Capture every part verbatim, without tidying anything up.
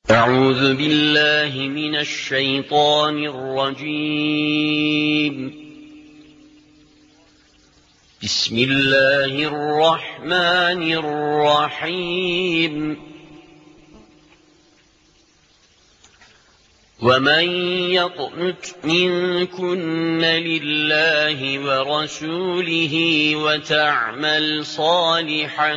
أعوذ بالله من الشيطان الرجيم. بسم الله الرحمن الرحيم. ومن يقنت منكن لله ورسوله وتعمل صالحا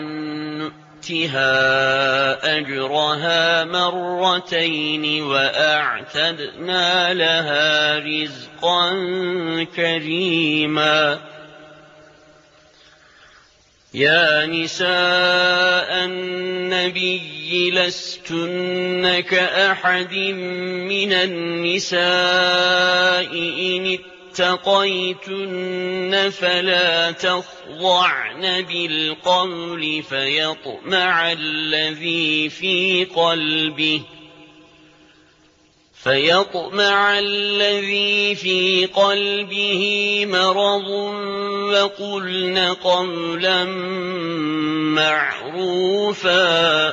نؤتها أجرها مرتين وأعتدنا لها رزقا كريما. يا نساء النبي لستن كأحد من النساء إن اتقيتن فلا تخضعن بالقول فيطمع الذي في قلبه فيطمع الذي في قلبه مرض وقلن قولا معروفا.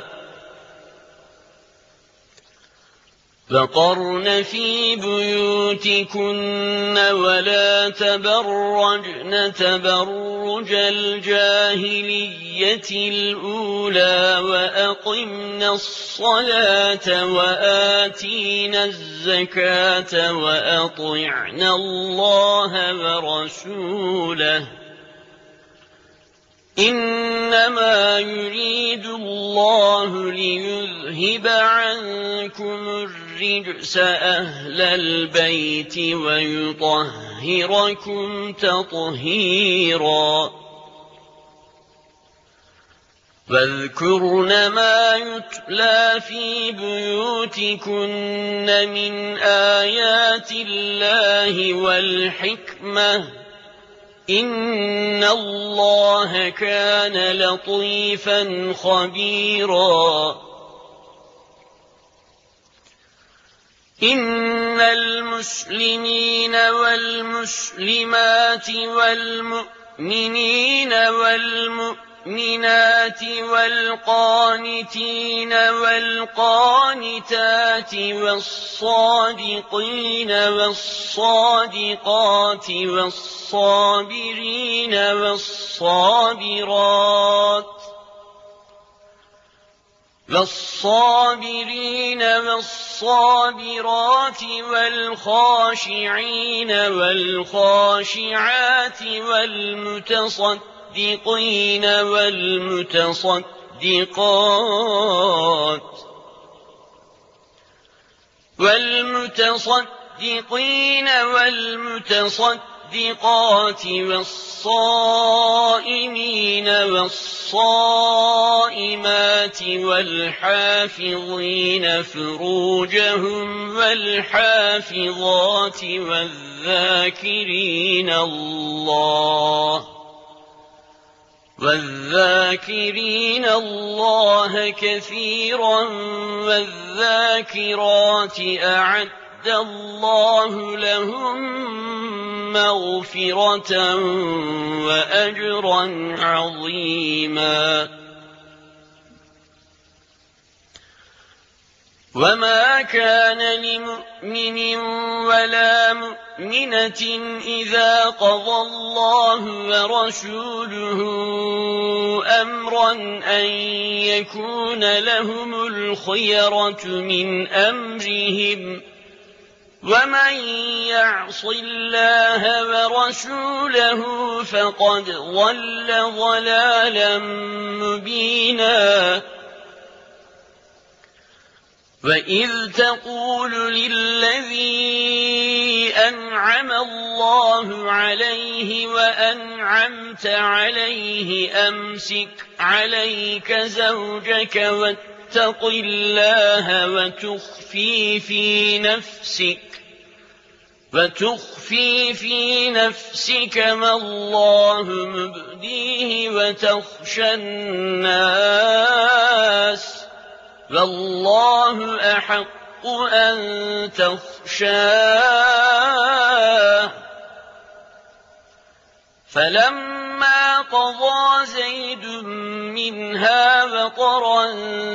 وقرن في بيوتكن ولا تبرجن تبرج الجاهلية الأولى وأقمنا الصلاة وآتينا الزكاة وأطعنا الله ورسوله إنما يريد الله ليذهب عنكم الرجس أهل البيت ويطهركم تطهيرا. واذكرن ما يتلى في بيوتكن من آيات الله والحكمة إن الله كان لطيفا خبيرا. إن المسلمين والمسلمات والمؤمنين والمؤمنات والقانتين والقانتات والصادقين والصادقات والصابرين والصابرات والصابرين والصابرات والخاشعين والخاشعات والمتصدقين والمتصدقات والمتصدقين والمتصدقات والصائمين والصائمات والحافظين فروجهم والحافظات والذاكرين الله والذاكرين الله كثيرا والذاكرات أعد الله لهم مغفرة وأجرا عظيما. وما كان لمؤمن ولا مؤمنة إذا قضى الله ورسوله أمرا أن يكون لهم الخيرة من أمرهم ومن يعص الله ورسوله فقد ضل ضلالا مبينا. وإذ تقول للذي أنعم الله عليه وأنعمت عليه أمسك عليك زوجك واتق الله وتخفي في نفسك وتخفي في نفسك ما الله مبديه وتخشى الناس والله أحق أن تخشاه. فلما قضى زيد منها وطرا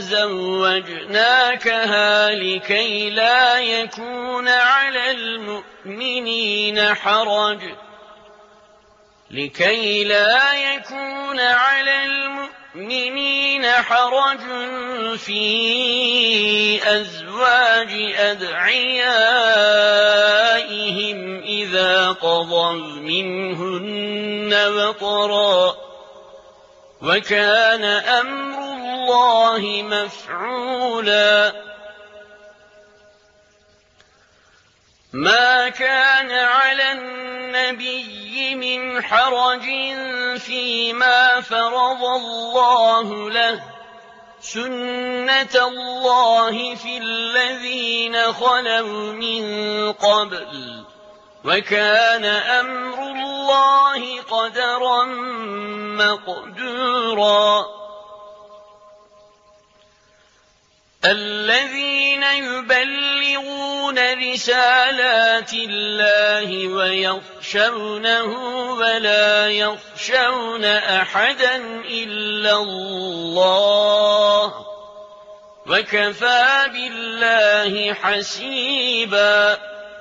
زوجناكها لكي لا يكون على المؤمنين حرج لكي لا يكون على المؤمنين حرج في أزواج أدعيائهم إذا قضوا منهن وطرا وكان أمر الله مفعولا ما كان على النبي من حرج فيما فرض الله له سنة الله في الذين خلوا من قبل وكان أمر الله قدرا مقدورا الذين يبلغون رسالات الله ويخشونه ولا يخشون أحدا إلا الله وكفى بالله حسيبا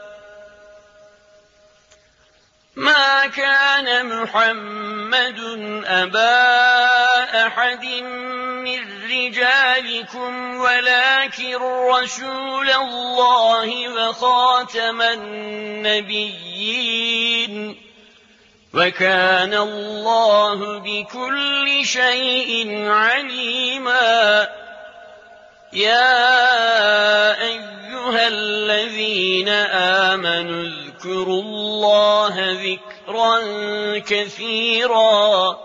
ما كان محمد أبا أحد من رجالكم ولكن رسول الله وخاتم النبيين وكان الله بكل شيء عليما يا أيها الذين آمنوا اذكروا الله ذكرا كثيرا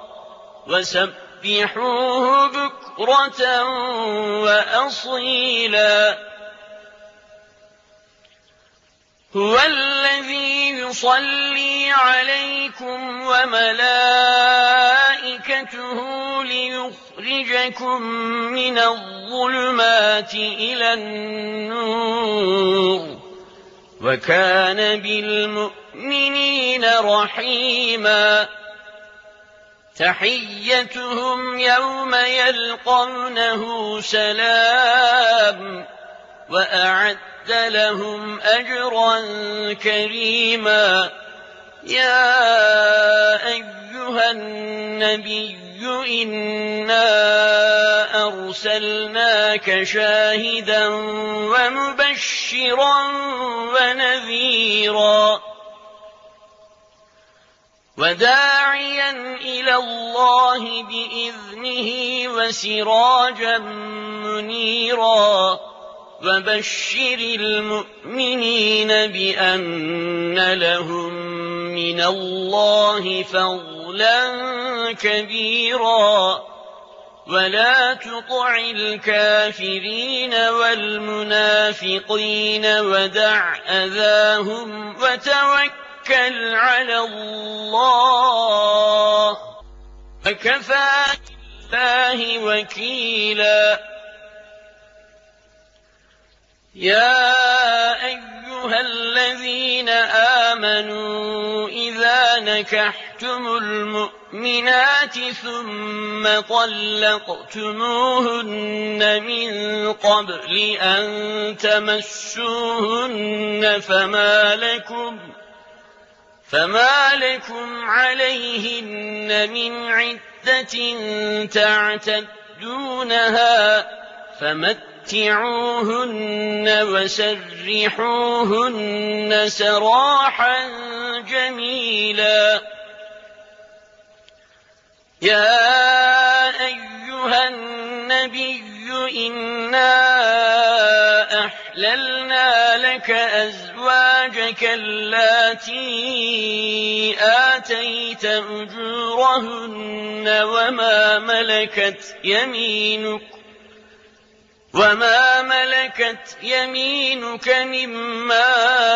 وسبحوه بكرة وأصيلا هو الذي يصلي عليكم وملائكته ليخرجكم من الظلمات إلى النور وكان بالمؤمنين رحيما تحيتهم يوم يلقونه سلام وأعد لهم أجرا كريما يا أيها النبي إنا أرسلناك شاهدا ومبشرا ونذيرا وداعيا إلى الله بإذنه وسراجا منيرا وبشر المؤمنين بأن لهم من الله فضلا كبيرا ولا تطع الكافرين والمنافقين ودع أذاهم وتوكل على الله وكفى بالله وكيلا يا أيها الذين آمنوا إذا نكحتم المؤمنات ثم طلقتموهن من قبل أن تمسوهن فما لكم فما لكم عليهن من عدة تعتدونها فمتعوهن وسرحوهن سراحا جميلا يا أيها النبي إنا أحللنا لك أزواجك اللاتي آتيت أجورهن وما ملكت يمينك وما ملكت يمينك مما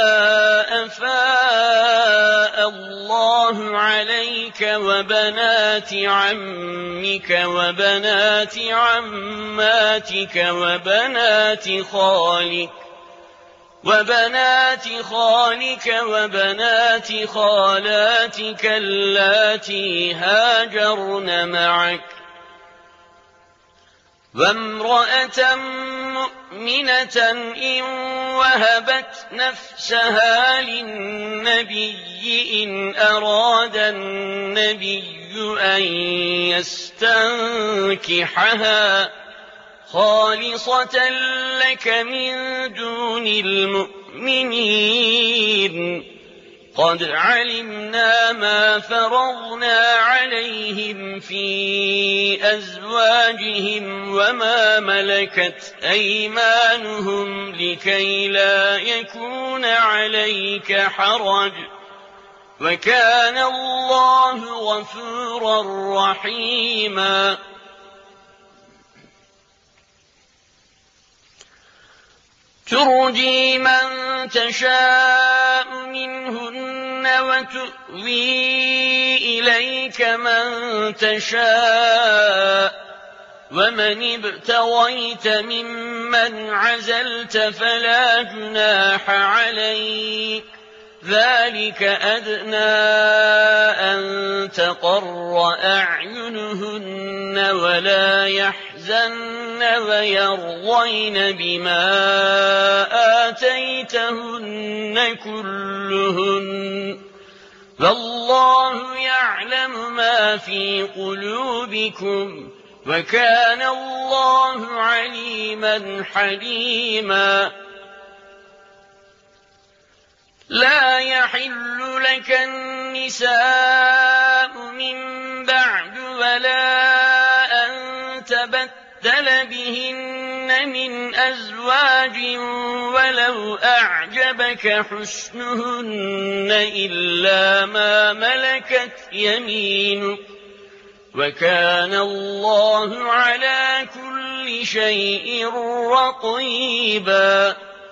أفاء الله عليك وبنات عمك وبنات عماتك وبنات خالك وبنات خالك وبنات خالاتك اللاتي هاجرن معك وامرأة مؤمنة إن وهبت نفسها للنبي إن أراد النبي أن يستنكحها خالصة لك من دون المؤمنين قد علمنا ما فرضنا عليهم في أزواجهم وما ملكت أيمانهم لكي لا يكون عليك حرج وكان الله غفورا رحيما ترجي من تشاء منهن وتؤوي إليك من تشاء ومن ابتغيت ممن عزلت فلا جناح عليك ذلك أدنى أن تقر أعينهن ولا يحزن ويرضين بما آتيتهن كلهن والله يعلم ما في قلوبكم وكان الله عليما حليما لا يحل لك النساء من بعد ولا أن تبدل بهن من أزواج ولو أعجبك حسنهن إلا ما ملكت يمينك وكان الله على كل شيء رقيبا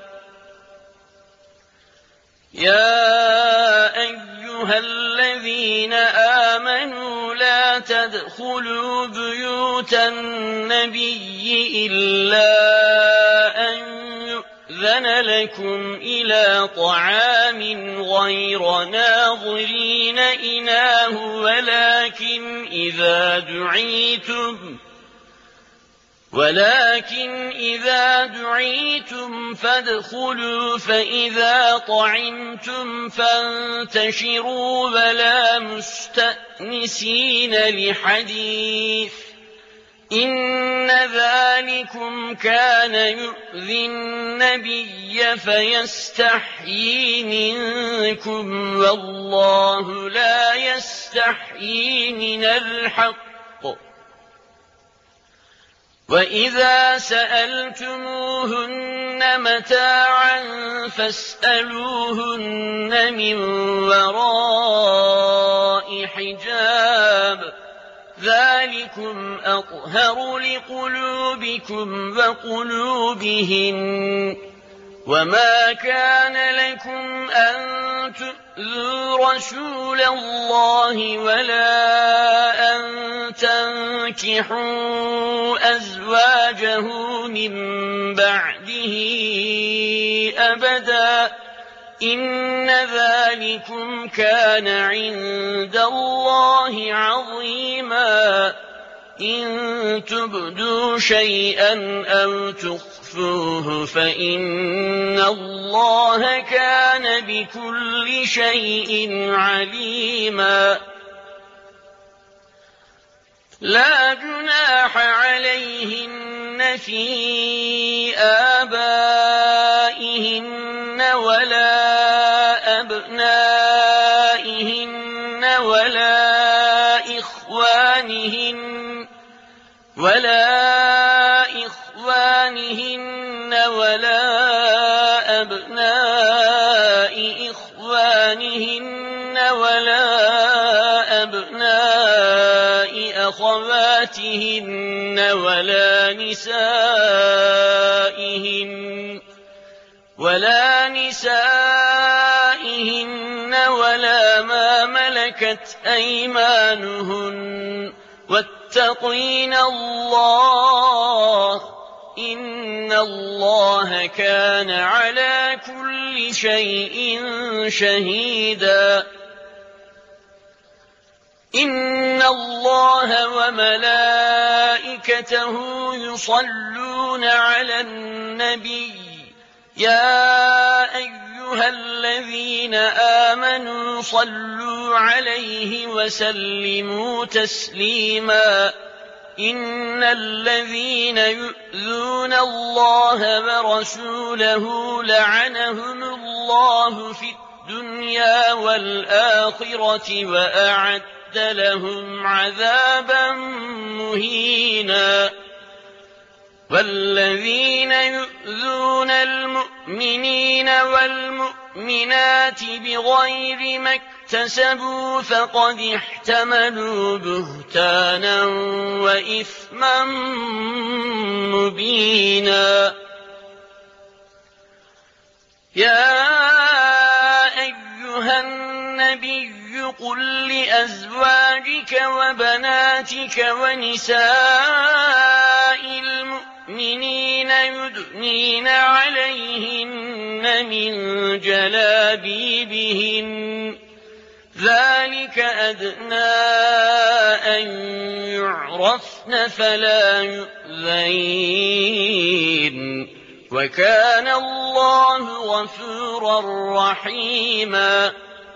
يا أيها الذين آمنوا لا تدخلوا بيوت النبي إلا أن يؤذن لكم إلى طعام غير ناظرين إناه ولكن إذا دعيتم ولكن إذا دعيتم فادخلوا فإذا طعمتم فانتشروا ولا مستأنسين لحديث إن ذلكم كان يؤذي النبي فيستحيي منكم والله لا يستحيي من الحق وإذا سألتموهن متاعا فاسألوهن من وراء حجاب ذلكم أطهر لقلوبكم وقلوبهن وما كان لكم أن تؤذوا رسول الله ولا أن تنكحوا أزواجه من بعده أبدا إن ذلكم كان عند الله عظيما إن تبدوا شيئا أو تخفوه فإن الله كان بكل شيء عليما لا جناح عليهن في آبائهن ولا أبنائهن ولا إخوانهن ولا إخوانهن ولا أبناء إخوانهن ولا أبناء أخواتهن ولا نسائهن ولا نسائهن ولا ما ملكت أيمانهن واتقين الله إن الله كان على كل شيء شهيدا إن الله وملائكته يصلون على النبي يا أيها الذين آمنوا صلوا عليه وسلموا تسليما إن الذين يؤذون الله ورسوله لعنهم الله في الدنيا والآخرة وأعد لهم عذابا مهينا والذين يؤذون المؤمنين والمؤمنات بغير ما اكتسبوا فقد احتملوا بهتانا وإثما مبينا يا أيها النبي قل لأزواجك وبناتك ونساء المؤمنين يدنين عليهن من جلابيبهن ذلك أدنى أن يعرفن فلا يؤذين وكان الله غفورا رحيما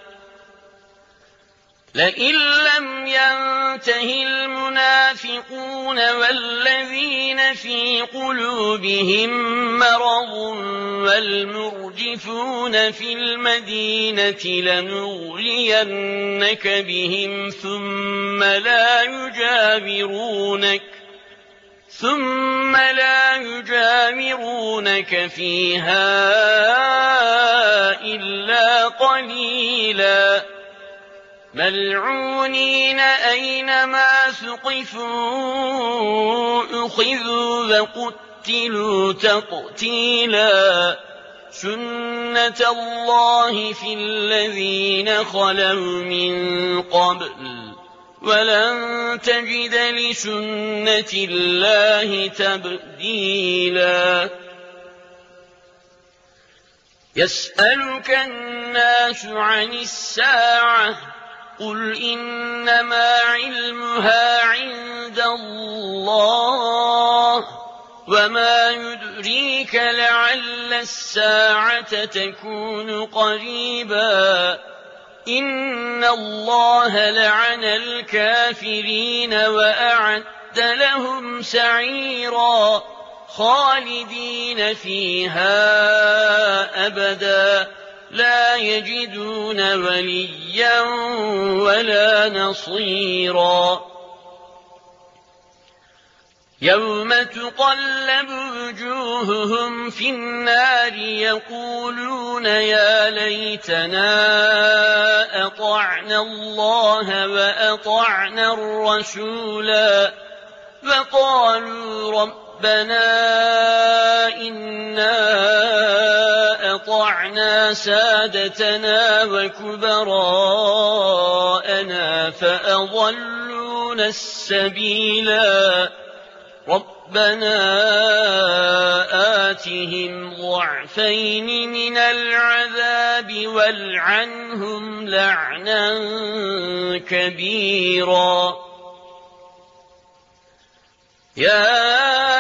لئن لم ينته المنافقون والذين في قلوبهم مرض والمرجفون في المدينة لنغرينك بهم ثم لا يجاورونك ثم لا يجاورونك فيها إلا قليلا ملعونين أينما ثقفوا أخذوا وقتلوا تقتيلا سنة الله في الذين خلوا من قبل ولن تجد لسنة الله تبديلا يسألك الناس عن الساعة قل إنما علمها عند الله وما يدريك لعل الساعة تكون قريبا إن الله لعن الكافرين وأعد لهم سعيرا خالدين فيها أبدا لا يجدون وليا ولا نصيرا يوم تقلب وجوههم في النار يقولون يا ليتنا أطعنا الله وأطعنا الرسولا وقالوا ربنا إنا أطعنا سادتنا وكبراءنا فأضلونا السبيلا ربنا آتهم ضعفين من العذاب والعنهم لعنا كبيرا يا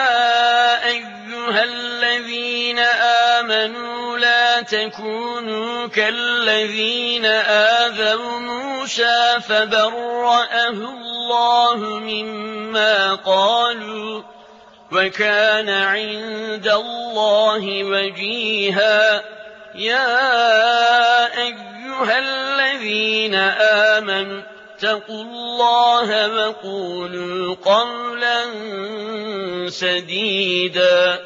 أيها الذين آمنوا لا تكونوا كالذين آذوا موسى فبرأه الله مما قالوا وكان عند الله وجيها يا أيها الذين آمنوا اتقوا الله وقولوا قولا سديدا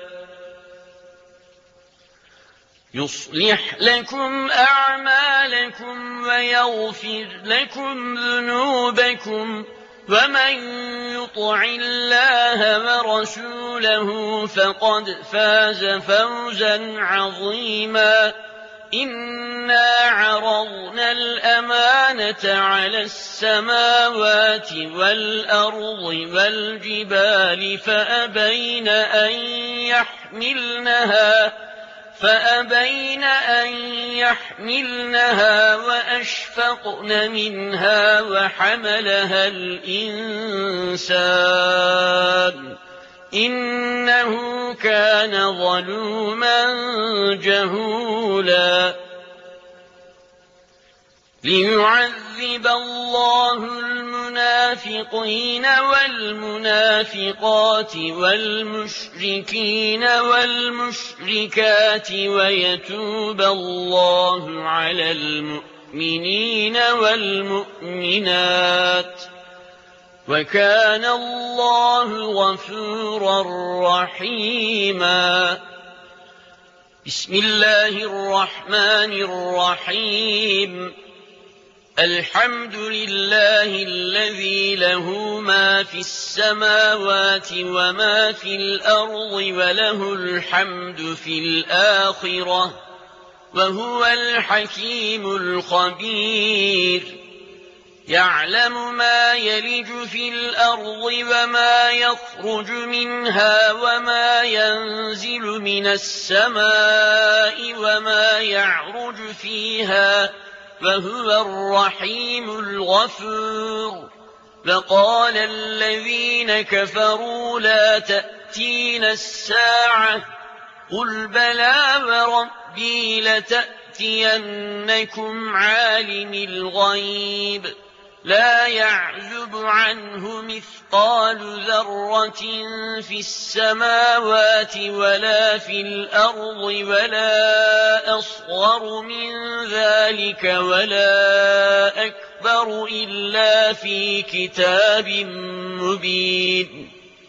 يصلح لكم أعمالكم ويغفر لكم ذنوبكم ومن يطع الله ورسوله فقد فاز فوزا عظيما إنا عرضنا الأمانة على السماوات والأرض والجبال فأبين أن يحملنها فأبين أن يحملنها وأشفقن منها وحملها الإنسان إنه كان ظلوما جهولا ليعذب الله المنافقين والمنافقات والمشركين والمشركات ويتوب الله على المؤمنين والمؤمنات وكان الله غفورا رحيما. بسم الله الرحمن الرحيم. الحمد لله الذي له ما في السماوات وما في الأرض وله الحمد في الآخرة وهو الحكيم الخبير. يعلم ما يلج في الأرض وما يخرج منها وما ينزل من السماء وما يعرج فيها وهو الرحيم الغفور. فقال الذين كفروا لا تأتين الساعة قل بلى وربي لتأتينكم عالم الغيب لا يعزب عنه مثقال ذرة في السماوات ولا في الأرض ولا أصغر من ذلك ولا أكبر إلا في كتاب مبين.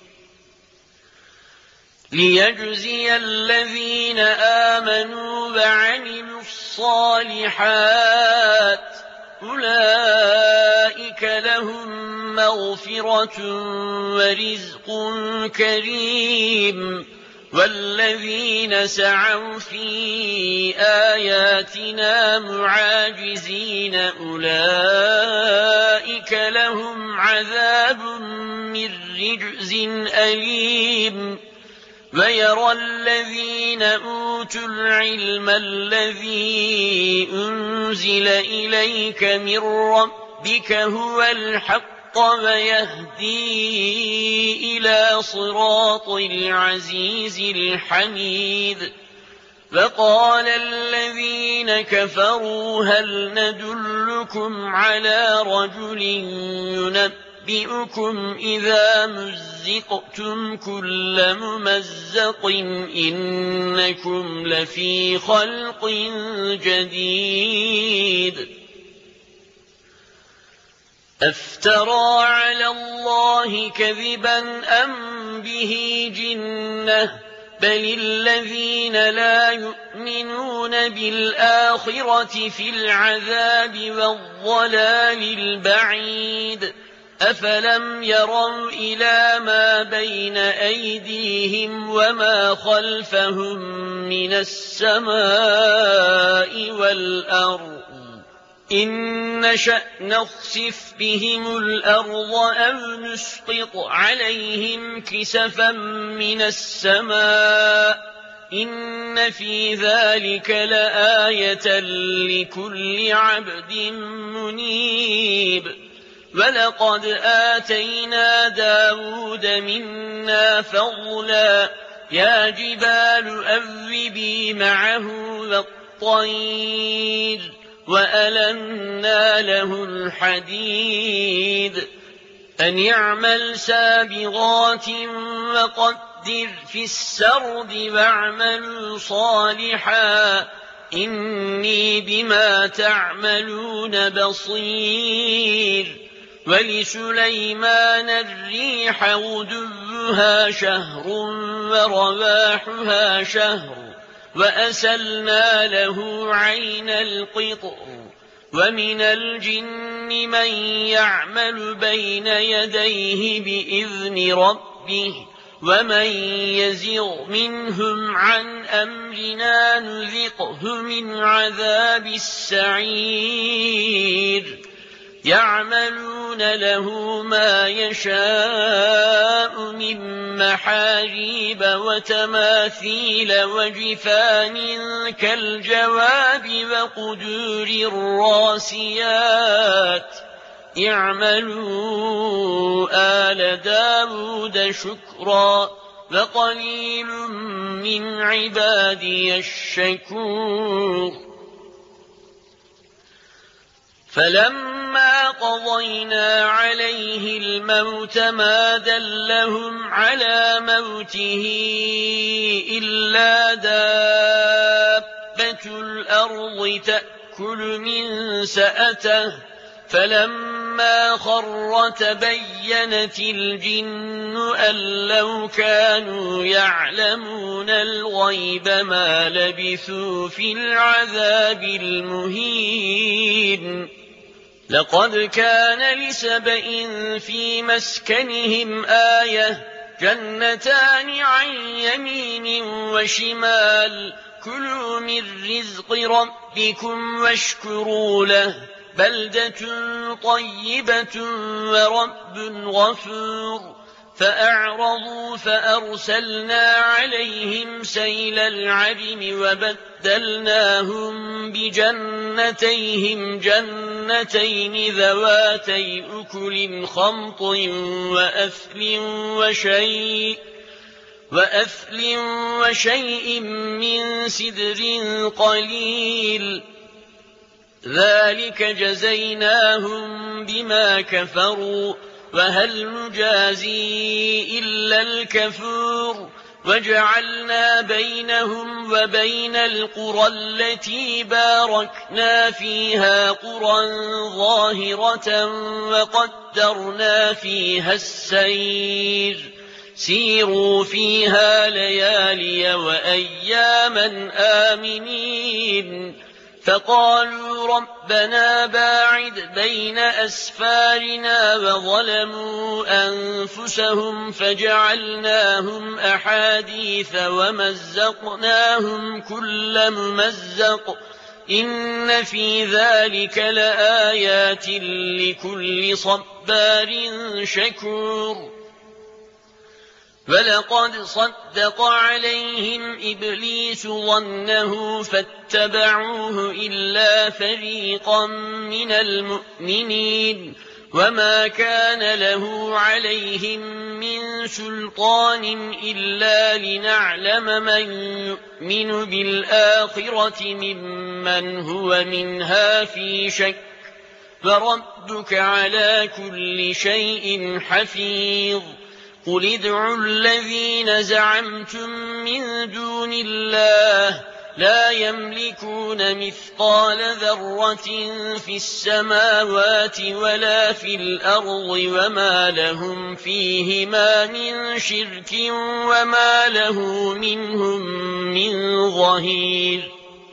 ليجزي الذين آمنوا وعملوا الصالحات أولئك لهم مغفرة ورزق كريم. والذين سعوا في آياتنا معاجزين أولئك لهم عذاب من رجز أليم. ويرى الذين أوتوا العلم الذي أنزل إليك من ربك هو الحق ويهدي إلى صراط العزيز الحميد. فقال الذين كفروا هل ندلكم على رجل ينبئكم إذا مزقتم كل ممزق إنكم لفي خلق جديد. أفترى على الله كذبا أم به جنة بل الذين لا يؤمنون بالآخرة في العذاب والضلال البعيد. أفلم يروا إلى ما بين أيديهم وما خلفهم من السماء والأرض إن نشأ نخسف بهم الأرض أو نسقط عليهم كسفا من السماء إن في ذلك لآية لكل عبد منيب. ولقد آتينا داود منا فضلا يا جبال أوبي معه والطير وألنا له الحديد أن يعمل سابغات وقدر في السرد واعملوا صالحا إني بما تعملون بصير. ولسليمان الريح غدوها شهر ورواحها شهر وأسلنا له عين القطر ومن الجن من يعمل بين يديه بإذن ربه ومن يزغ منهم عن أمرنا نذقه من عذاب السعير يعملون له ما يشاء من محاريب وتماثيل وجفان كالجواب وقدور الراسيات اعملوا آل داود شكرا وقليل من عبادي الشكور فلما قضينا عليه الموت ما دلهم على موته إلا دابة الأرض تأكل من سأته فلما خر تبينت الجن أن لو كانوا يعلمون الغيب ما لبثوا في العذاب المهين لقد كان لسبإ في مسكنهم آية جنتان عن يمين وشمال كلوا من رزق ربكم واشكروا له بلدة طيبة ورب غفور فأعرضوا فأرسلنا عليهم سيل العرم وبدلناهم بجنتيهم جنتين ذواتي أكل خمط وأثل وشيء وأثل وشيء من سدر قليل ذلك جزيناهم بما كفروا وهل نجازي إلا الكفور وجعلنا بينهم وبين القرى التي باركنا فيها قرى ظاهرة وقدرنا فيها السير سيروا فيها ليالي وأياما آمنين فقالوا ربنا باعد بين أسفارنا وظلموا أنفسهم فجعلناهم أحاديث ومزقناهم كل ممزق إن في ذلك لآيات لكل صبار شكور ولقد صدق عليهم إبليس ظنه فاتبعوه إلا فريقا من المؤمنين وما كان له عليهم من سلطان إلا لنعلم من يؤمن بالآخرة ممن هو منها في شك فربك على كل شيء حفيظ قل ادعوا الذين زعمتم من دون الله لا يملكون مثقال ذرة في السماوات ولا في الأرض وما لهم فيهما من شرك وما له منهم من ظهير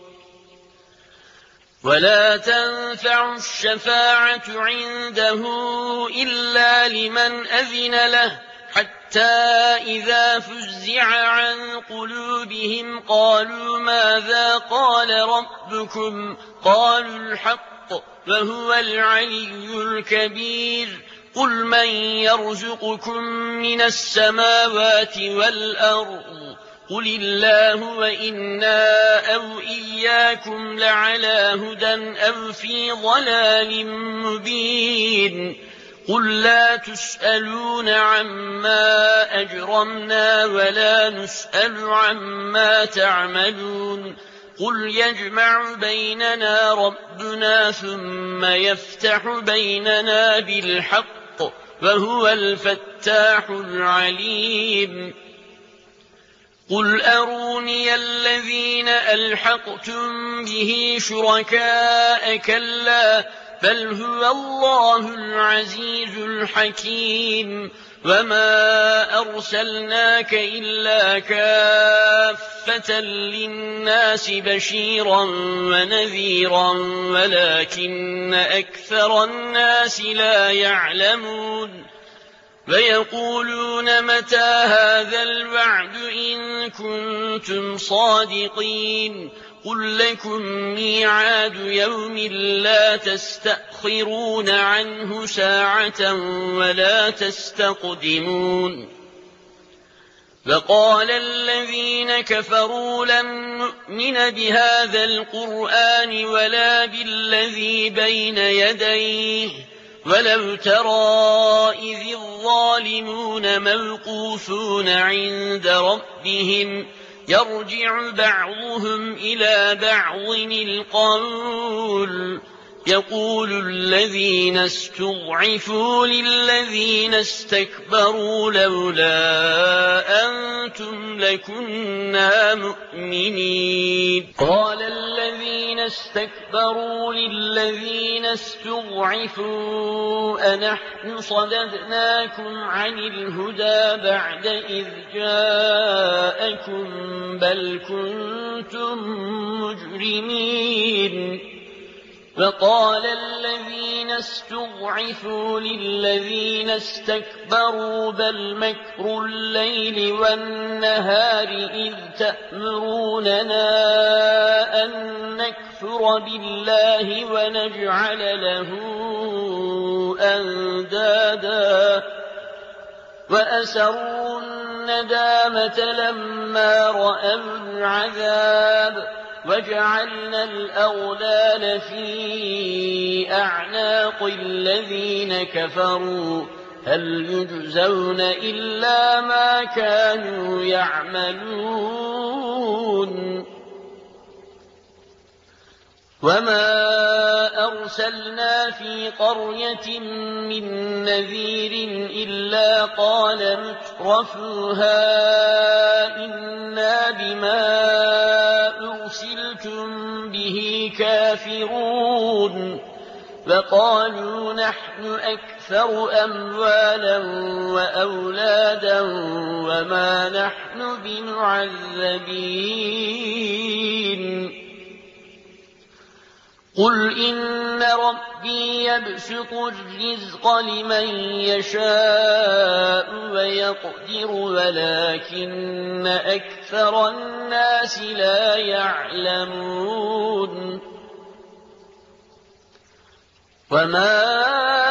ولا تنفع الشفاعة عنده إلا لمن أذن له حتى إذا فزع عن قلوبهم قالوا ماذا قال ربكم قالوا الحق وهو العلي الكبير قل من يرزقكم من السماوات والأرض قل الله وإنا أو إياكم لعلى هدى أو في ضلال مبين قل لا تسألون عما أجرمنا ولا نسأل عما تعملون قل يجمع بيننا ربنا ثم يفتح بيننا بالحق وهو الفتاح العليم قل أروني الذين ألحقتم به شركاء كلا بل هو الله العزيز الحكيم وما أرسلناك إلا كافة للناس بشيرا ونذيرا ولكن أكثر الناس لا يعلمون فيقولون متى هذا الوعد إن كنتم صادقين قل لكم ميعاد يوم لا تستأخرون عنه ساعة ولا تستقدمون فقال الذين كفروا لن نؤمن بهذا القرآن ولا بالذي بين يديه ولو ترى إذ الظالمون موقوفون عند ربهم يرجع بعضهم إلى بعض القول يقول الذين استضعفوا للذين استكبروا لولا أنتم لكنا مؤمنين قال الذين استكبروا للذين استضعفوا أنحن صددناكم عن الهدى بعد إذ جاءكم بل كنتم مجرمين فقال الذين استضعفوا للذين استكبروا بل مكر الليل والنهار إذ تأمروننا أن نكفر بالله ونجعل له أندادا وأسروا الندامة لما رأوا العذاب وجعلنا الأغلال في أعناق الذين كفروا هل يجزون إلا ما كانوا يعملون وما أرسلنا في قرية من نذير إلا قال مترفوها إنا بما أرسلتم به كافرون فقالوا نحن أكثر أموالا وأولادا وما نحن بمعذبين قل إن ربي يبسط الرزق لمن يشاء ويقدر ولكن أكثر الناس لا يعلمون وما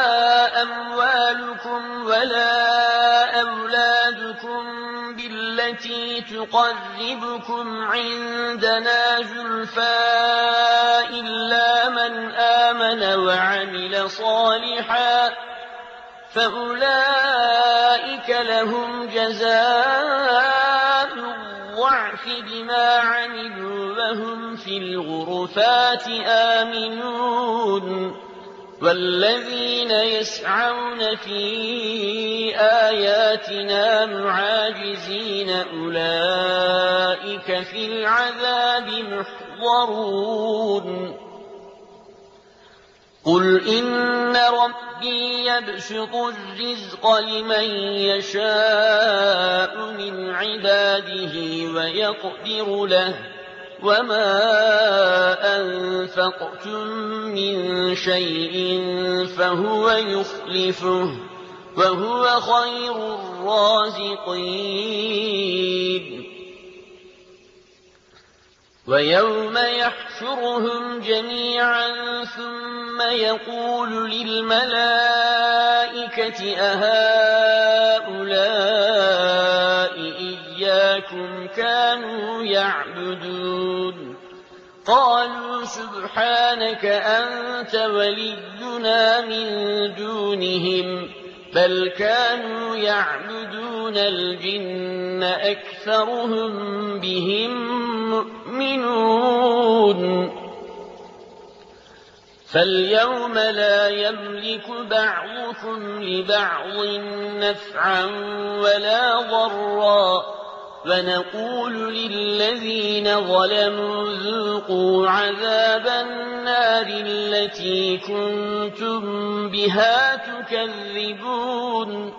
أموالكم ولا أولادكم بالتي تقربكم عندنا زلفى إلا من آمن وعمل صالحا فأولئك لهم جزاء الضعف بما عملوا وهم في الغرفات آمنون والذين يسعون في آياتنا معاجزين أولئك في العذاب محضرون قل إن ربي يبسط الرزق لمن يشاء من عباده ويقدر له وما أنفقتم من شيء فهو يخلفه وهو خير الرازقين ويوم يحشرهم جميعا ثم يقول للملائكة أهؤلاء إياكم كانوا يعبدون قالوا سبحانك أنت ولينا من دونهم بل كانوا يعبدون الجن أكثرهم بهم مؤمنون فاليوم لا يملك بعضكم لبعض نفعا ولا ضرا ونقول للذين ظلموا ذوقوا عذاب النار التي كنتم بها تكذبون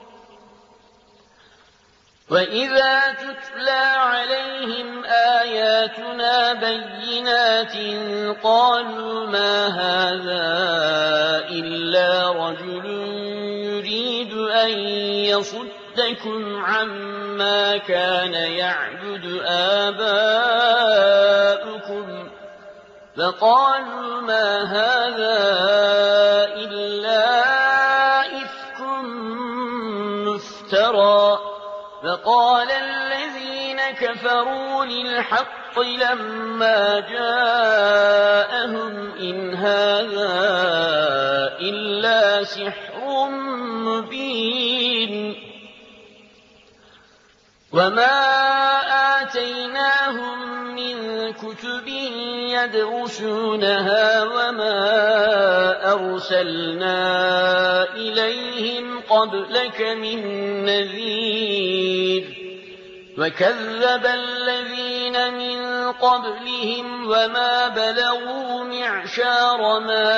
وإذا تتلى عليهم آياتنا بينات قالوا ما هذا إلا رجل يريد أن يصدكم عما كان يعبد آباؤكم فقالوا ما هذا إلا إفك مفترى فقال الذين كفروا للحق لما جاءهم إن هذا إلا سحر مبين وما آتيناهم من كتب يدرسونها وما أرسلنا إليهم قبلك من نذير وكذب الذين من قبلهم وما بلغوا معشار ما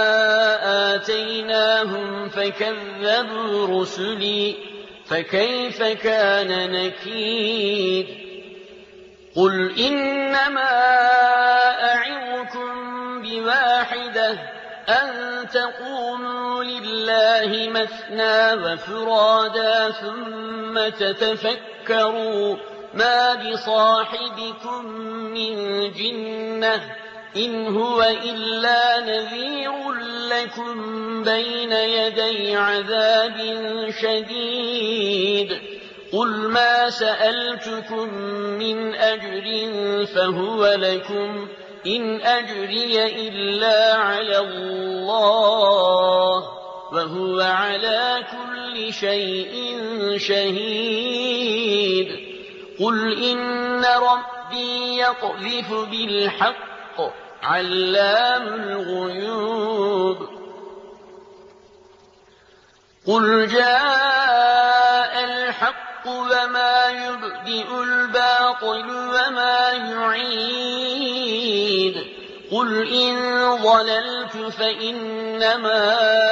آتيناهم فكذبوا رسلي فكيف كان نكير قل إنما أعظكم بواحدة أن تقوموا لله مثنى وفرادا ثم تتفكروا ما بصاحبكم من جنة إن هو إلا نذير لكم بين يدي عذاب شديد قل ما سألتكم من أجر فهو لكم إن أجري إلا على الله وهو على كل شيء شهيد قل إن ربي يقذف بالحق علام الغيوب قل جاء الحق وما يبدئ الباطل وما يعيد قل إن ضللت فإنما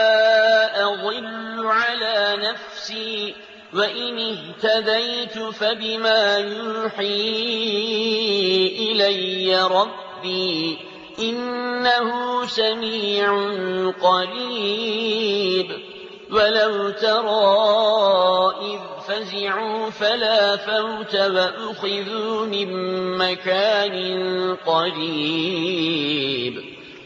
أضل على نفسي وإن اهتديت فبما يوحي إلي ربي إنه سميع قريب ولو ترى إذ فزعوا فلا فوت وأخذوا من مكان قريب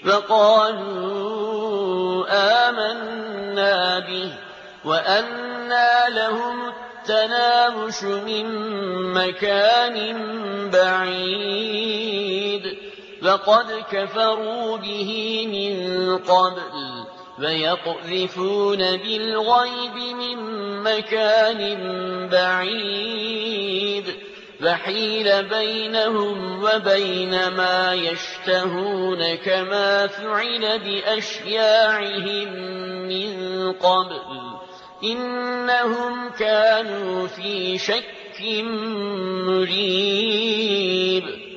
فقالوا آمنا به وأنى لهم التناوش من مكان بعيد وقد كفروا به من قبل ويقذفون بالغيب من مكان بعيد وحيل بينهم وبين ما يشتهون كما فعل بأشياعهم من قبل إنهم كانوا في شك مريب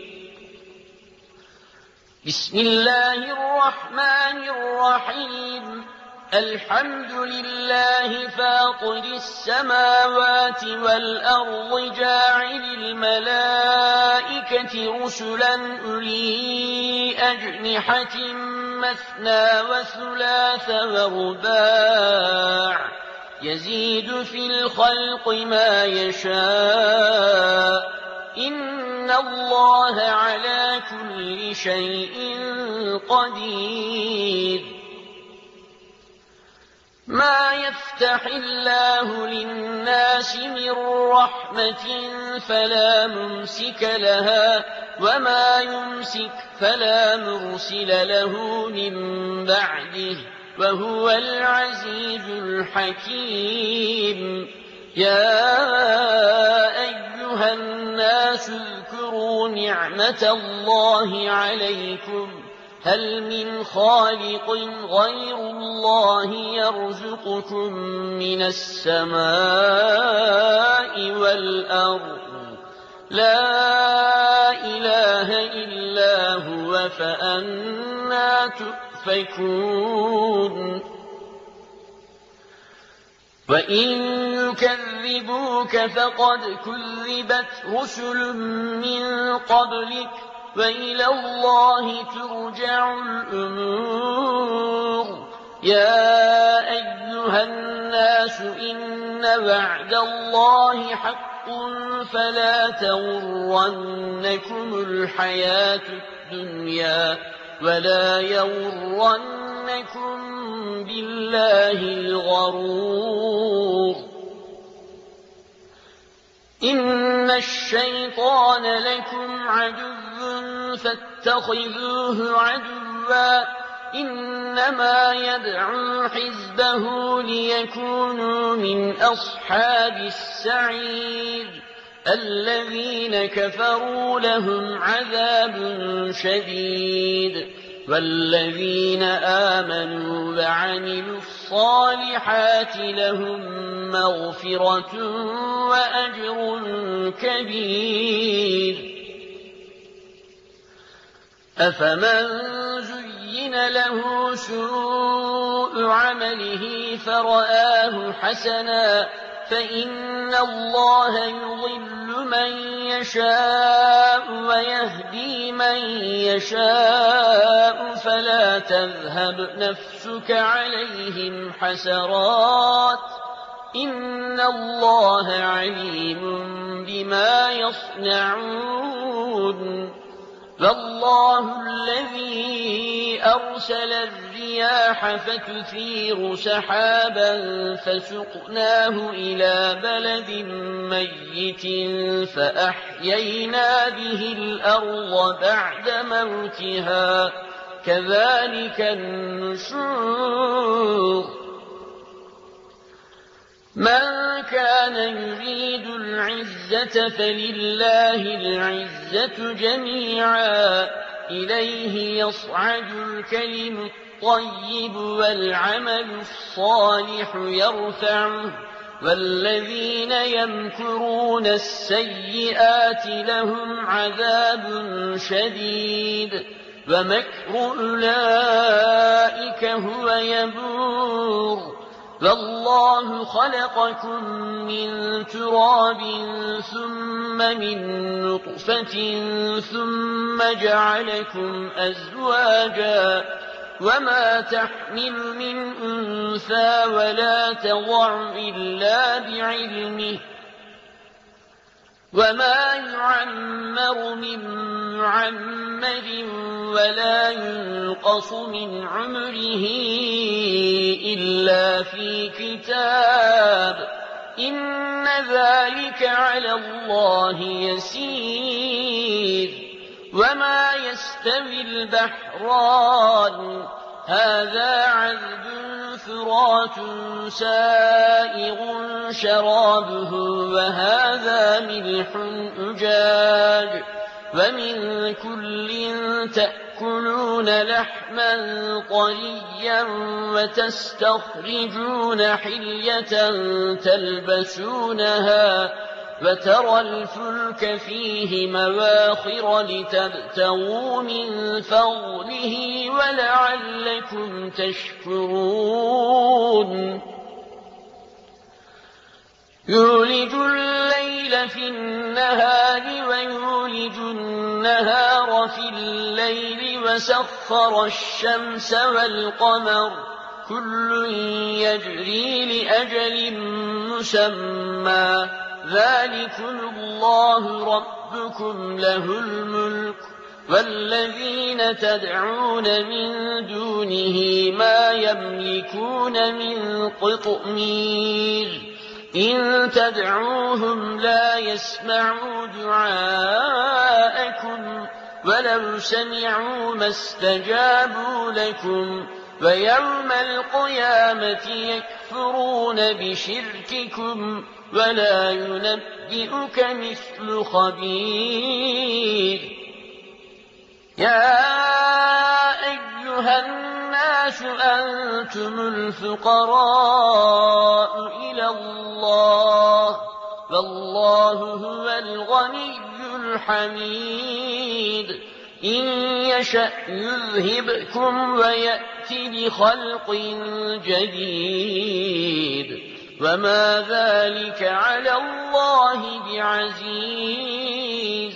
بسم الله الرحمن الرحيم الحمد لله فاطر السماوات والأرض جاعل الملائكة رسلا أولي أجنحة مثنى وثلاث ورباع يزيد في الخلق ما يشاء إن الله على كل شيء قدير ما يفتح الله للناس من رحمة فلا ممسك لها وما يمسك فلا مرسل له من بعده وهو العزيز الحكيم يا أيها الناس اذكروا نعمة الله عليكم هل من خالق غير الله يرزقكم من السماء والأرض لا إله إلا هو فأنى تؤفكون وإن يكذبوك فقد كذبت رسل من قبلك وإلى الله ترجع الأمور يا أيها الناس إنا وعد الله حق فلا تغرنكم الحياة الدنيا ولا يغرنكم بالله الغرور إن الشيطان لكم عدو فاتخذوه عدوا إنما يدعو حزبه ليكونوا من أصحاب السعير الذين كفروا لهم عذاب شديد والذين آمنوا وعملوا الصالحات لهم مغفرة وأجر كبير أفمن زين له سوء عمله فرآه حسنا فإن الله يضل من يشاء ويهدي من يشاء فلا تذهب نفسك عليهم حسرات إن الله عليم بما يصنعون فالله الذي أرسل الرياح فتثير سحابا فسقناه إلى بلد ميت فأحيينا به الأرض بعد موتها كذلك النشور من كان يريد العزة فلله العزة جميعا إليه يصعد الكلم الطيب والعمل الصالح يرفعه والذين يمكرون السيئات لهم عذاب شديد ومكر أولئك هو يبور فالله خلقكم من تراب ثم من نطفة ثم جعلكم أزواجا وما تحمل من أنثى ولا تضع إلا بعلمه وما يعمر من معمر ولا ينقص من عمره إلا في كتاب إن ذلك على الله يسير وما يستوي البحران هذا عذب فرات سائغ شرابه وهذا ملح أجاج ومن كل تأكلون لحما طريا وتستخرجون حلية تلبسونها وترى الفلك فيه مواخر لتبتغوا من فضله ولعلكم تشكرون يولج الليل في النهار ويولج النهار في الليل وسخر الشمس والقمر كل يجري لأجل مسمى ذلكم الله ربكم له الملك والذين تدعون من دونه ما يملكون من قطمير إن تدعوهم لا يسمعوا دعاءكم ولو سمعوا ما استجابوا لكم ويوم القيامة يكفرون بشرككم ولا ينبئك مثل خبير يا أيها الناس أنتم الفقراء إلى الله فالله هو الغني الحميد إن يشأ يذهبكم ويأتي بخلق جديد وما ذلك على الله بعزيز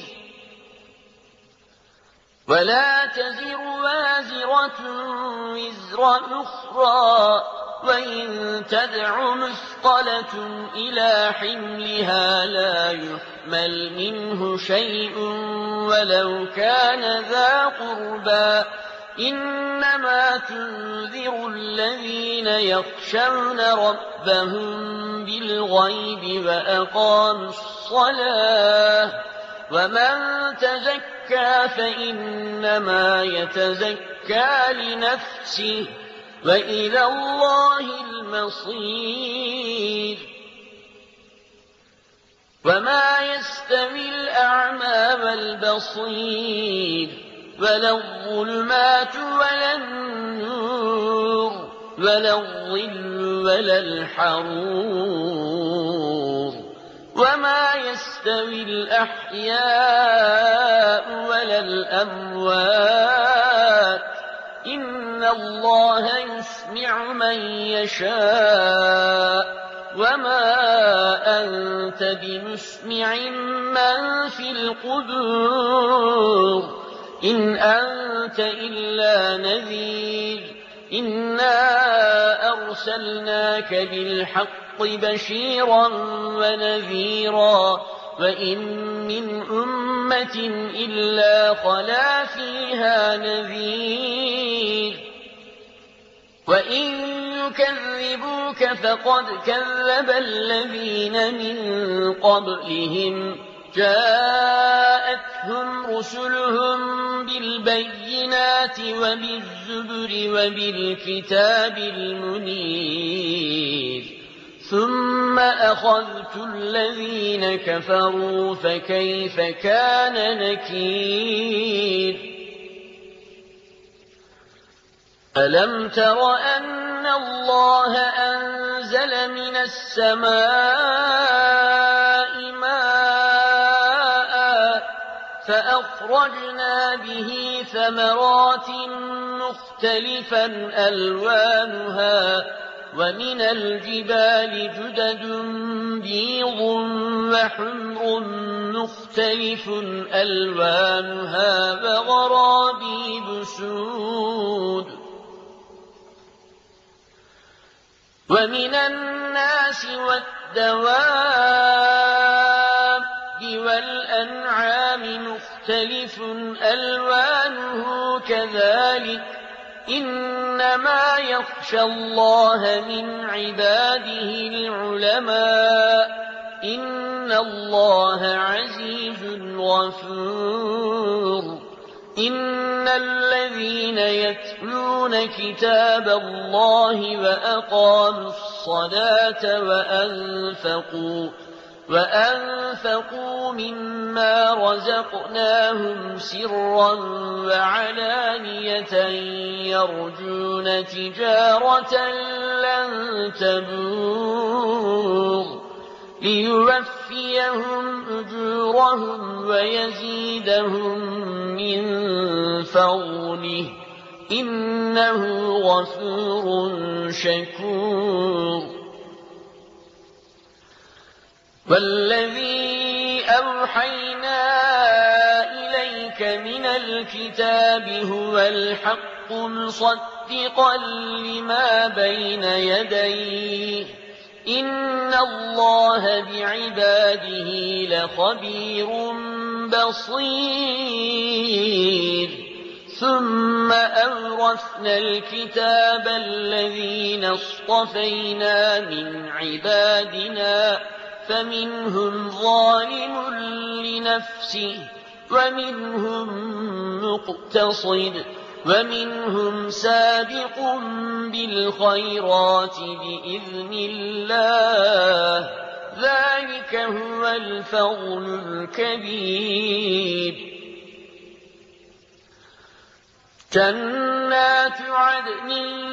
ولا تزر وازرة وزر أخرى وإن تدع مثقلة إلى حملها لا يحمل منه شيء ولو كان ذا قربى إنما تنذر الذين يخشون ربهم بالغيب وأقاموا الصلاة ومن تزكى فإنما يتزكى لنفسه وإلى الله المصير وما يستوي الأعمى والبصير ولا الظلمات ولا النور ولا الظل ولا الحرور وما يستوي الأحياء ولا الأموات إن الله يسمع من يشاء وما أنت بمسمع من في القبور إن أنت إلا نذير إنا أرسلناك بالحق بشيرا ونذيرا وإن من أمة إلا خلا فيها نذير وإن يكذبوك فقد كذب الذين من قبلهم جاءتهم رسلهم بالبينات وبالزبر وبالكتاب المنير ثم أخذت الذين كفروا فكيف كان نكير ألم تر أن الله أنزل من السماء ماء فأخرجنا به ثمرات مختلفا ألوانها ومن الجبال جدد بيض وحمر مختلف ألوانها وغرابيب سود ومن الناس والدواب والأنعام مختلف ألوانه كذلك إنما يخشى الله من عباده العلماء إن الله عزيز غفور إن الذين يتلون كتاب الله وأقاموا الصلاة وأنفقوا وأنفقوا مما رزقناهم سرا وعلانية يرجون تجارة لن تبور ليوفيهم أجورهم ويزيدهم من فضله إنه غفور شكور والذي أوحينا إليك من الكتاب هو الحق مصدقا لما بين يديه إن الله بعباده لخبير بصير ثم أورثنا الكتاب الذين اصطفينا من عبادنا فمنهم ظالم لنفسه ومنهم مقتصد ومنهم سابق بالخيرات بإذن الله ذلك هو الفضل الكبير جنات عدن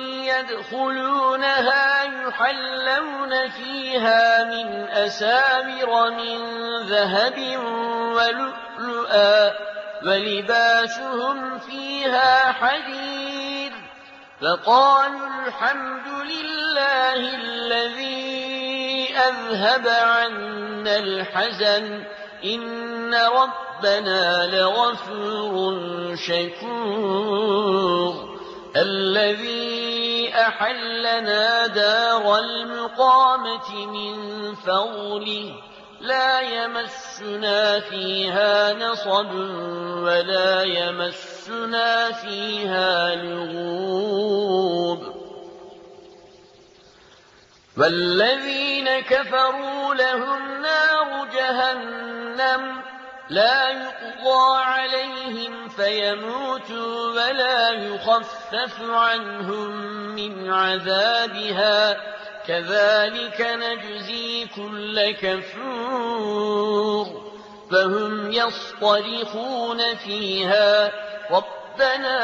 يدخلونها يحلون فيها من أساور من ذهب ولؤلؤا ولباسهم فيها حرير فقالوا الحمد لله الذي أذهب عنا الحزن إن ربنا لغفور شكور الذي أحلنا دار المقامة من فضله لا يمسنا فيها نصب ولا يمسنا فيها لغوب والذين كفروا لهم نار جهنم لا يقضى عليهم فيموتوا ولا يخفف عنهم من عذابها كذلك نجزي كل كفور فهم يصطرخون فيها ربنا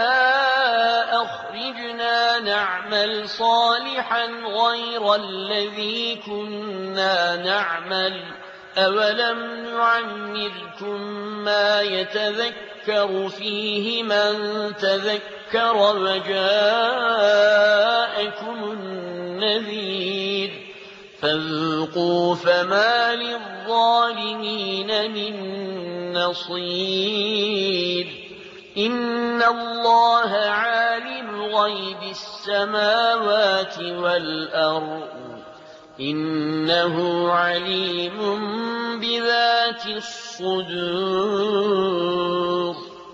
أخرجنا نعمل صالحا غير الذي كنا نعمل أولم نعمركم ما يتذكر فيه من تذكر وجاءكم النذير فذوقوا فما للظالمين من نصير إن الله عالم غيب السماوات والأرض إنه عليم بذات الصدور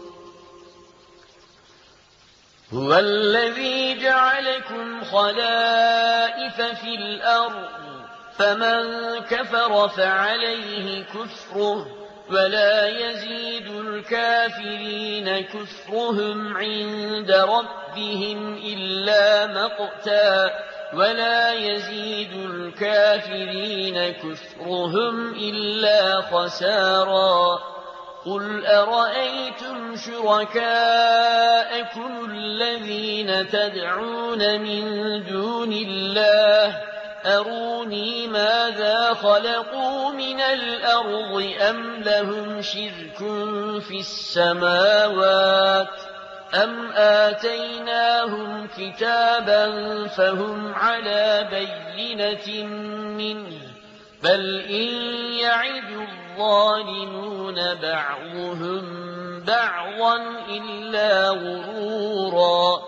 هو الذي جعلكم خلائف في الأرض فمن كفر فعليه كفره ولا يزيد الكافرين كفرهم عند ربهم إلا مقتا ولا يزيد الكافرين كفرهم إلا خسارا قل أرأيتم شركاءكم الذين تدعون من دون الله أروني ماذا خلقوا من الأرض أم لهم شرك في السماوات أم آتيناهم كتابا فهم على بينة منه بل إن يعد الظالمون بعضهم بعضا إلا غرورا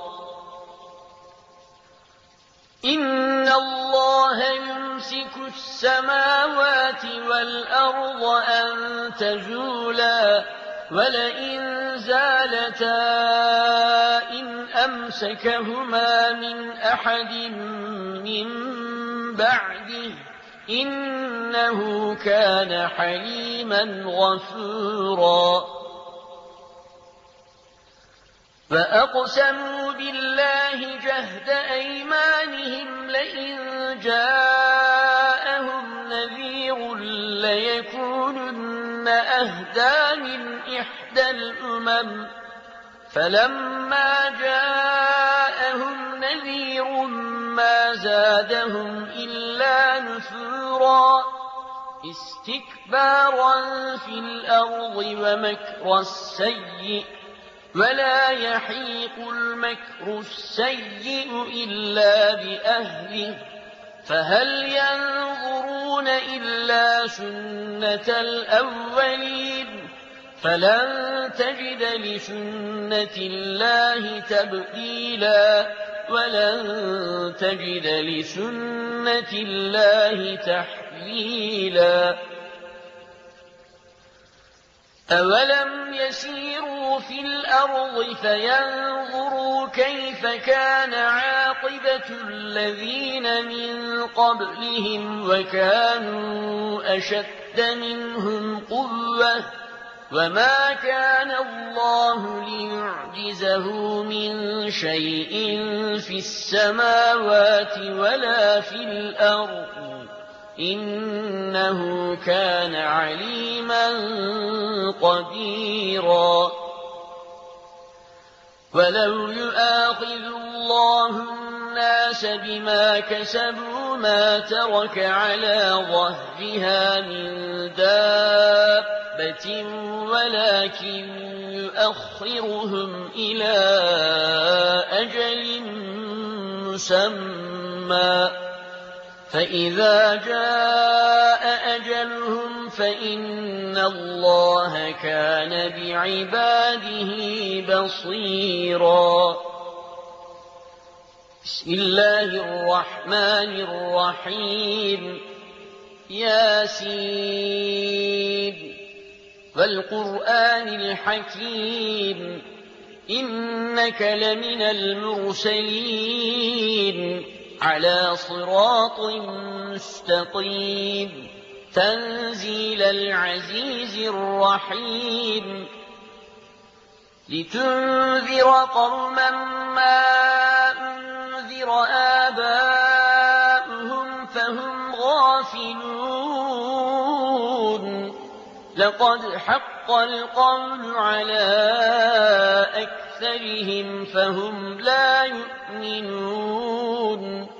إن الله يمسك السماوات والأرض أن تزولا ولئن زالتا إن أمسكهما من أحد من بعده إنه كان حليما غفورا فأقسموا بالله جهد أيمانهم لئن جاءهم نذير ليكونن أهدى من إحدى الأمم فلما جاءهم نذير ما زادهم إلا نفورا استكبارا في الأرض ومكر السيء ولا يحيق المكر السيء إلا بأهله فهل ينظرون إلا سنة الأولين فلن تجد لسنة الله تبديلا ولن تجد لسنة الله تحويلا أولم يسيروا في الأرض فينظروا كيف كان عاقبة الذين من قبلهم وكانوا أشد منهم قوة وما كان الله ليعجزه من شيء في السماوات ولا في الأرض إنه كان عليما قديرا ولو يؤاخذ الله الناس بما كسبوا ما ترك على ظهرها من دابة ولكن يؤخرهم إلى أجل مسمى فإذا جاء أجلهم فإن الله كان بعباده بصيرا بسم بسم الله الرحمن الرحيم ياسين والقرآن الحكيم إنك لمن المرسلين على صراط مستقيم تنزيل العزيز الرحيم لتنذر قوما ما أنذر آباؤهم فهم غافلون لقد حق القول على أكثرهم فهم لا يؤمنون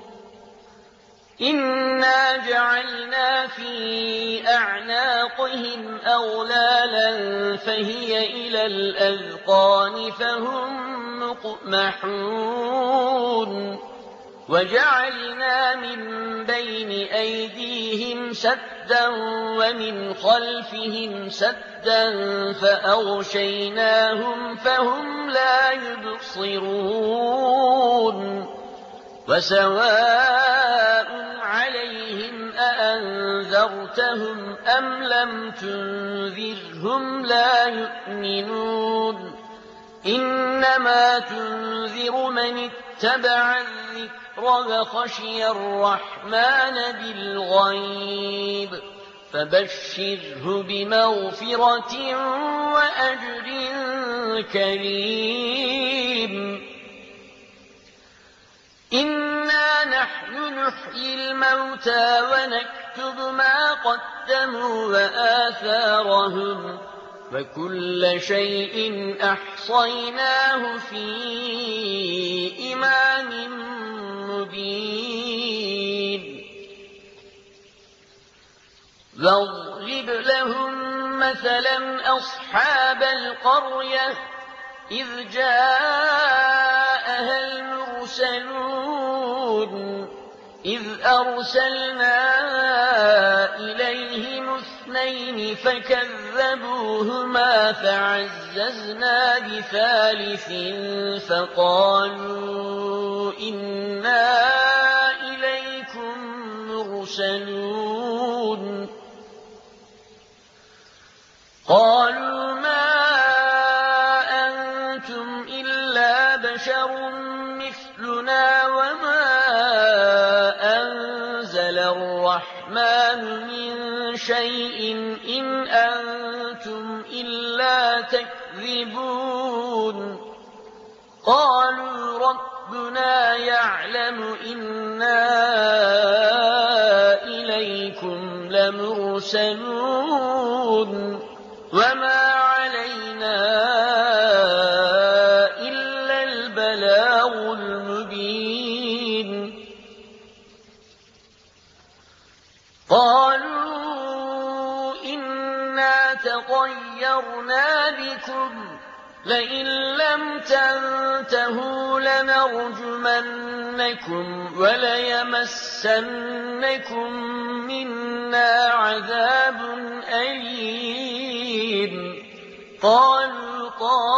إنا جعلنا في أعناقهم أغلالا فهي إلى الأذقان فهم مقمحون وجعلنا من بين أيديهم سدا ومن خلفهم سدا فأغشيناهم فهم لا يبصرون وسواء عليهم أأنذرتهم أم لم تنذرهم لا يؤمنون إنما تنذر من اتبع الذكر وخشي الرحمن بالغيب فبشره بمغفرة وأجر كريم إنا نحن نحيي الموتى ونكتب ما قدموا وآثارهم وكل شيء أحصيناه في إمام مبين واضرب لهم مثلا أصحاب القرية إذ جاءها المرسلون إذ أرسلنا إليهم اثنين فكذبوهما فعززنا بثالث فقالوا إنا إليكم مرسلون قالوا ما أنتم إلا بشر مثلنا وما أنزل الرحمن من شيء إن أنتم إلا تكذبون قالوا ربنا يعلم إنا إليكم لمرسلون وما علينا إلا البلاغ المبين قالوا إنا تطيرنا بكم لئن لم تنتهوا لنرجمنكم وليمسنكم منا عذاب أليم قالوا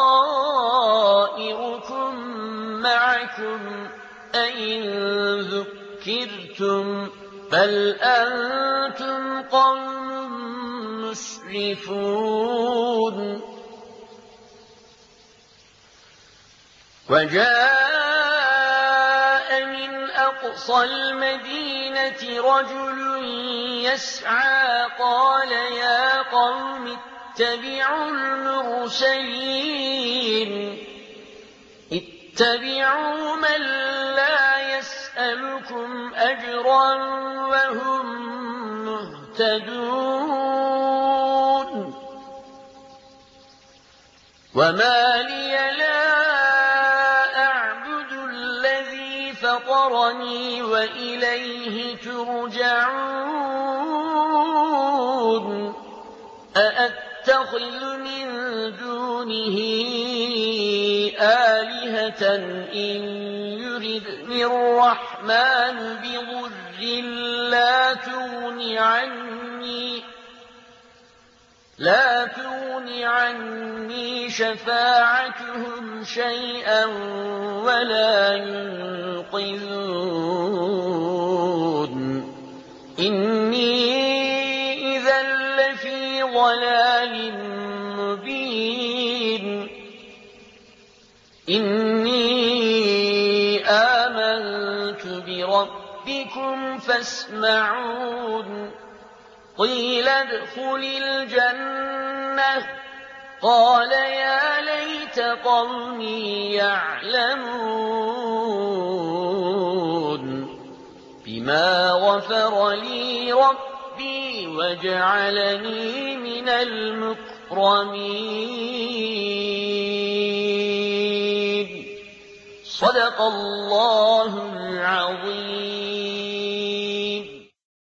طائركم معكم أئن ذكرتم بل أنتم قوم مسرفون وجاء من أقصى المدينة رجل يسعى قال يا قوم اتبعوا المرسلين اتبعوا من لا يسألكم أجرا وهم مهتدون وما لي لا فطرني وإليه ترجعون أأتخذ من دونه آلهة إن يردني الرحمن بضر لا تغن عني لا تغن عني شفاعتهم شيئا ولا ينقذون يوقظون إني إذا لفي ضلال مبين إني آمنت بربكم فاسمعون قيل ادخل الجنة قال يا ليت قومي يعلمون بما غفر لي ربي وجعلني من المكرمين صدق الله العظيم.